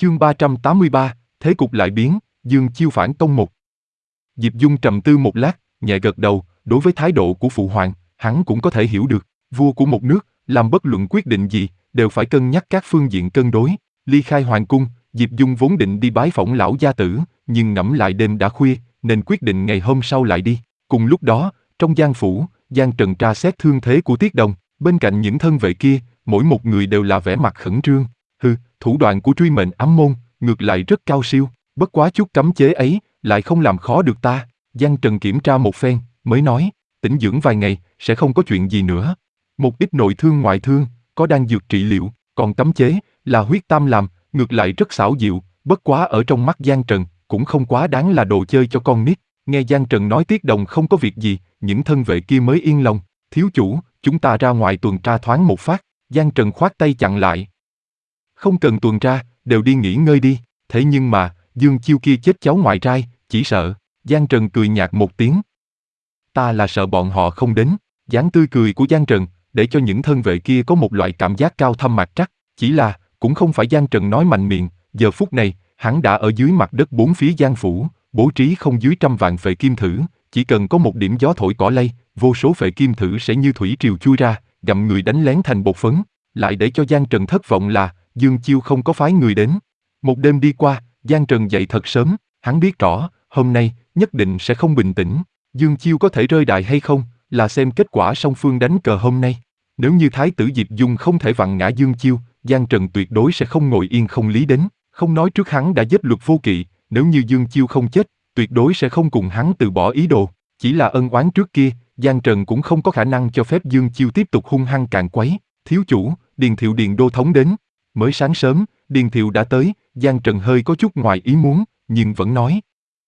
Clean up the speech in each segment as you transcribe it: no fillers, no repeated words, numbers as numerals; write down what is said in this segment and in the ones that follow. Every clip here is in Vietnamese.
Chương 383, thế cục lại biến, Dương Chiêu phản công một. Diệp Dung trầm tư một lát, nhẹ gật đầu, đối với thái độ của phụ hoàng, hắn cũng có thể hiểu được, vua của một nước, làm bất luận quyết định gì, đều phải cân nhắc các phương diện cân đối. Ly khai hoàng cung, Diệp Dung vốn định đi bái phỏng lão gia tử, nhưng ngẫm lại đêm đã khuya, nên quyết định ngày hôm sau lại đi. Cùng lúc đó, trong Giang phủ, Giang Trần tra xét thương thế của Tiết Đồng, bên cạnh những thân vệ kia, mỗi một người đều là vẻ mặt khẩn trương. Thủ đoạn của truy mệnh ám môn, ngược lại rất cao siêu, bất quá chút cấm chế ấy, lại không làm khó được ta. Giang Trần kiểm tra một phen, mới nói, tĩnh dưỡng vài ngày, sẽ không có chuyện gì nữa. Một ít nội thương ngoại thương, có đan dược trị liệu, còn cấm chế, là huyết tam làm, ngược lại rất xảo diệu, bất quá ở trong mắt Giang Trần, cũng không quá đáng là đồ chơi cho con nít. Nghe Giang Trần nói Tiết Đồng không có việc gì, những thân vệ kia mới yên lòng. Thiếu chủ, chúng ta ra ngoài tuần tra thoáng một phát. Giang Trần khoát tay chặn lại. Không cần tuần tra, đều đi nghỉ ngơi đi. Thế nhưng mà, Dương Chiêu kia chết cháu ngoại trai, chỉ sợ. Giang Trần cười nhạt một tiếng. Ta là sợ bọn họ không đến. Dáng tươi cười của Giang Trần, để cho những thân vệ kia có một loại cảm giác cao thâm mạc trắc. Chỉ là, cũng không phải Giang Trần nói mạnh miệng, giờ phút này, hắn đã ở dưới mặt đất bốn phía Giang phủ, bố trí không dưới 100 vạn phệ kim thử, chỉ cần có một điểm gió thổi cỏ lay, vô số phệ kim thử sẽ như thủy triều chui ra, gặm người đánh lén thành bột phấn. Lại để cho Giang Trần thất vọng là, Dương Chiêu không có phái người đến. Một đêm đi qua, Giang Trần dậy thật sớm, hắn biết rõ, hôm nay, nhất định sẽ không bình tĩnh. Dương Chiêu có thể rơi đài hay không, là xem kết quả song phương đánh cờ hôm nay. Nếu như Thái tử Diệp Dung không thể vặn ngã Dương Chiêu, Giang Trần tuyệt đối sẽ không ngồi yên không lý đến. Không nói trước hắn đã giết Luật Vô Kỵ, nếu như Dương Chiêu không chết, tuyệt đối sẽ không cùng hắn từ bỏ ý đồ. Chỉ là ân oán trước kia, Giang Trần cũng không có khả năng cho phép Dương Chiêu tiếp tục hung hăng càn quấy. Thiếu chủ, Điền Thiệu Điền đô thống đến. Mới sáng sớm, Điền Thiệu đã tới, Giang Trần hơi có chút ngoài ý muốn, nhưng vẫn nói.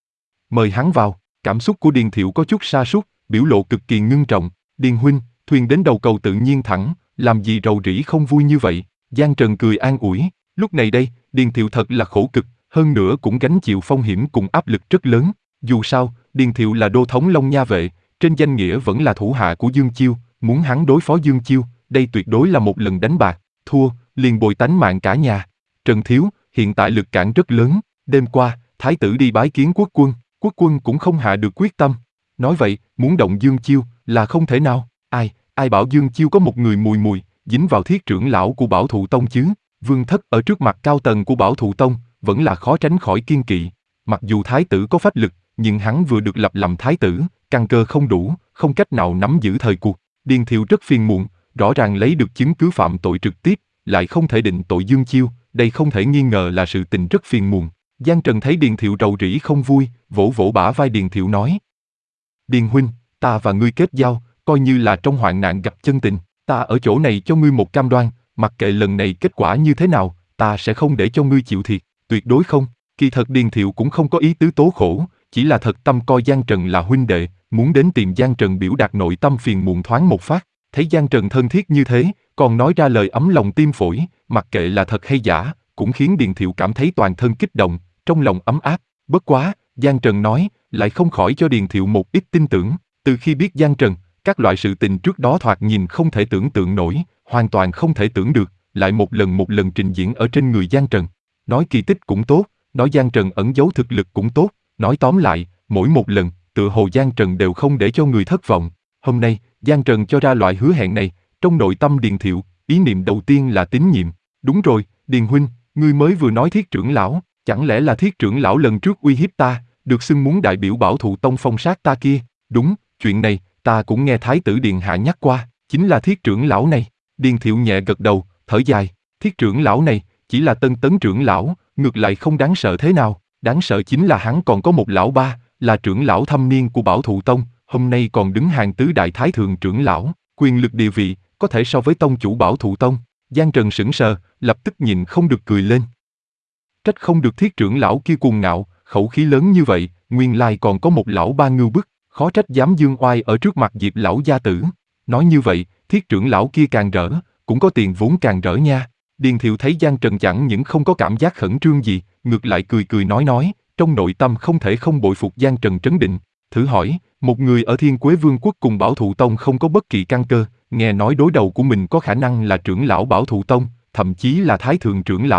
Mời hắn vào. Cảm xúc của Điền Thiệu có chút sa sút, biểu lộ cực kỳ ngưng trọng. Điền huynh, thuyền đến đầu cầu tự nhiên thẳng, làm gì rầu rĩ không vui như vậy. Giang Trần cười an ủi, lúc này đây, Điền Thiệu thật là khổ cực, hơn nữa cũng gánh chịu phong hiểm cùng áp lực rất lớn. Dù sao, Điền Thiệu là đô thống Long Nha vệ, trên danh nghĩa vẫn là thủ hạ của Dương Chiêu, muốn hắn đối phó Dương Chiêu, đây tuyệt đối là một lần đánh bạc, thua, liền bồi tánh mạng cả nhà. Trần Thiếu, hiện tại lực cản rất lớn, đêm qua, Thái tử đi bái kiến quốc quân cũng không hạ được quyết tâm. Nói vậy, muốn động Dương Chiêu, là không thể nào. Ai bảo Dương Chiêu có một người mùi, dính vào thiết trưởng lão của Bảo Thụ Tông chứ. Vương thất ở trước mặt cao tầng của Bảo Thụ Tông, vẫn là khó tránh khỏi kiên kỵ. Mặc dù Thái tử có phách lực, nhưng hắn vừa được lập làm Thái tử, căn cơ không đủ, không cách nào nắm giữ thời cuộc. Điền Thiệu rất phiền muộn, rõ ràng lấy được chứng cứ phạm tội trực tiếp, lại không thể định tội Dương Chiêu, đây không thể nghi ngờ là sự tình rất phiền muộn. Giang Trần thấy Điền Thiệu rầu rĩ không vui, vỗ vỗ bả vai Điền Thiệu nói. Điền huynh, ta và ngươi kết giao, coi như là trong hoạn nạn gặp chân tình, ta ở chỗ này cho ngươi một cam đoan, mặc kệ lần này kết quả như thế nào, ta sẽ không để cho ngươi chịu thiệt, tuyệt đối không. Kỳ thật Điền Thiệu cũng không có ý tứ tố khổ, chỉ là thật tâm coi Giang Trần là huynh đệ, muốn đến tìm Giang Trần biểu đạt nội tâm phiền muộn thoáng một phát. Thấy Giang Trần thân thiết như thế, còn nói ra lời ấm lòng tim phổi, mặc kệ là thật hay giả, cũng khiến Điền Thiệu cảm thấy toàn thân kích động, trong lòng ấm áp. Bất quá, Giang Trần nói, lại không khỏi cho Điền Thiệu một ít tin tưởng. Từ khi biết Giang Trần, các loại sự tình trước đó thoạt nhìn không thể tưởng tượng nổi, hoàn toàn không thể tưởng được, lại một lần trình diễn ở trên người Giang Trần. Nói kỳ tích cũng tốt, nói Giang Trần ẩn giấu thực lực cũng tốt, nói tóm lại, mỗi một lần, tựa hồ Giang Trần đều không để cho người thất vọng. Hôm nay, Giang Trần cho ra loại hứa hẹn này, trong nội tâm Điền Thiệu, ý niệm đầu tiên là tín nhiệm. Đúng rồi, Điền huynh, ngươi mới vừa nói Thiết trưởng lão, chẳng lẽ là Thiết trưởng lão lần trước uy hiếp ta, được xưng muốn đại biểu Bảo Thụ Tông phong sát ta kia? Đúng, chuyện này, ta cũng nghe Thái tử Điện hạ nhắc qua, chính là Thiết trưởng lão này. Điền Thiệu nhẹ gật đầu, thở dài, Thiết trưởng lão này, chỉ là tân tấn trưởng lão, ngược lại không đáng sợ thế nào, đáng sợ chính là hắn còn có một lão ba, là trưởng lão thâm niên của Bảo Thụ Tông, hôm nay còn đứng hàng tứ đại thái thượng trưởng lão, quyền lực địa vị, có thể so với tông chủ Bảo Thụ Tông. Giang Trần sững sờ, lập tức nhìn không được cười lên. Trách không được Thiết trưởng lão kia cuồng ngạo, khẩu khí lớn như vậy, nguyên lai còn có một lão ba ngưu bức, khó trách dám dương oai ở trước mặt Diệp lão gia tử. Nói như vậy, Thiết trưởng lão kia càng rỡ, cũng có tiền vốn càng rỡ nha. Điền Thiệu thấy Giang Trần chẳng những không có cảm giác khẩn trương gì, ngược lại cười nói, trong nội tâm không thể không bội phục Giang Trần trấn định. Thử hỏi, một người ở Thiên Quế Vương quốc cùng Bảo Thụ Tông không có bất kỳ căn cơ, nghe nói đối đầu của mình có khả năng là trưởng lão Bảo Thụ Tông, thậm chí là thái thượng trưởng lão,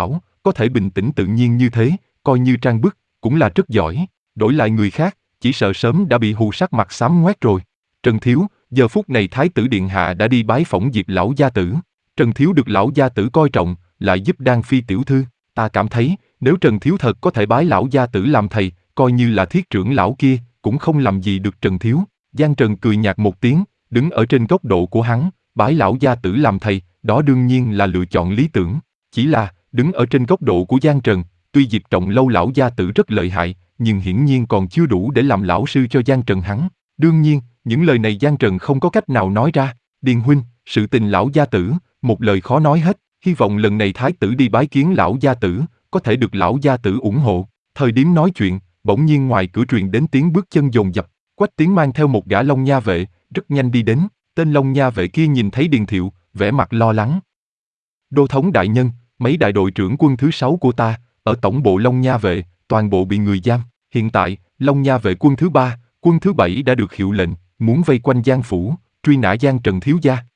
có thể bình tĩnh tự nhiên như thế, coi như trang bức, cũng là rất giỏi. Đổi lại người khác, chỉ sợ sớm đã bị hù sắc mặt xám ngoét rồi. Trần Thiếu, giờ phút này Thái tử Điện Hạ đã đi bái phỏng Diệp lão gia tử. Trần Thiếu được lão gia tử coi trọng, lại giúp Đan Phi tiểu thư. Ta cảm thấy, nếu Trần Thiếu thật có thể bái lão gia tử làm thầy, coi như là Thiết trưởng lão kia, cũng không làm gì được Trần Thiếu. Giang Trần cười nhạt một tiếng, đứng ở trên góc độ của hắn, bái lão gia tử làm thầy, đó đương nhiên là lựa chọn lý tưởng. Chỉ là, đứng ở trên góc độ của Giang Trần, tuy Diệp Trọng Lâu lão gia tử rất lợi hại, nhưng hiển nhiên còn chưa đủ để làm lão sư cho Giang Trần hắn. Đương nhiên, những lời này Giang Trần không có cách nào nói ra. Điền huynh, sự tình lão gia tử, một lời khó nói hết, hy vọng lần này thái tử đi bái kiến lão gia tử, có thể được lão gia tử ủng hộ. Thời điểm nói chuyện, bỗng nhiên ngoài cửa truyền đến tiếng bước chân dồn dập, Quách Tiến mang theo một gã Long Nha vệ, rất nhanh đi đến. Tên Long Nha vệ kia nhìn thấy Điền Thiệu, vẻ mặt lo lắng. Đô thống đại nhân, mấy đại đội trưởng quân thứ 6 của ta, ở tổng bộ Long Nha vệ, toàn bộ bị người giam. Hiện tại, Long Nha vệ quân thứ 3, quân thứ 7 đã được hiệu lệnh, muốn vây quanh Giang phủ, truy nã Giang Trần thiếu gia.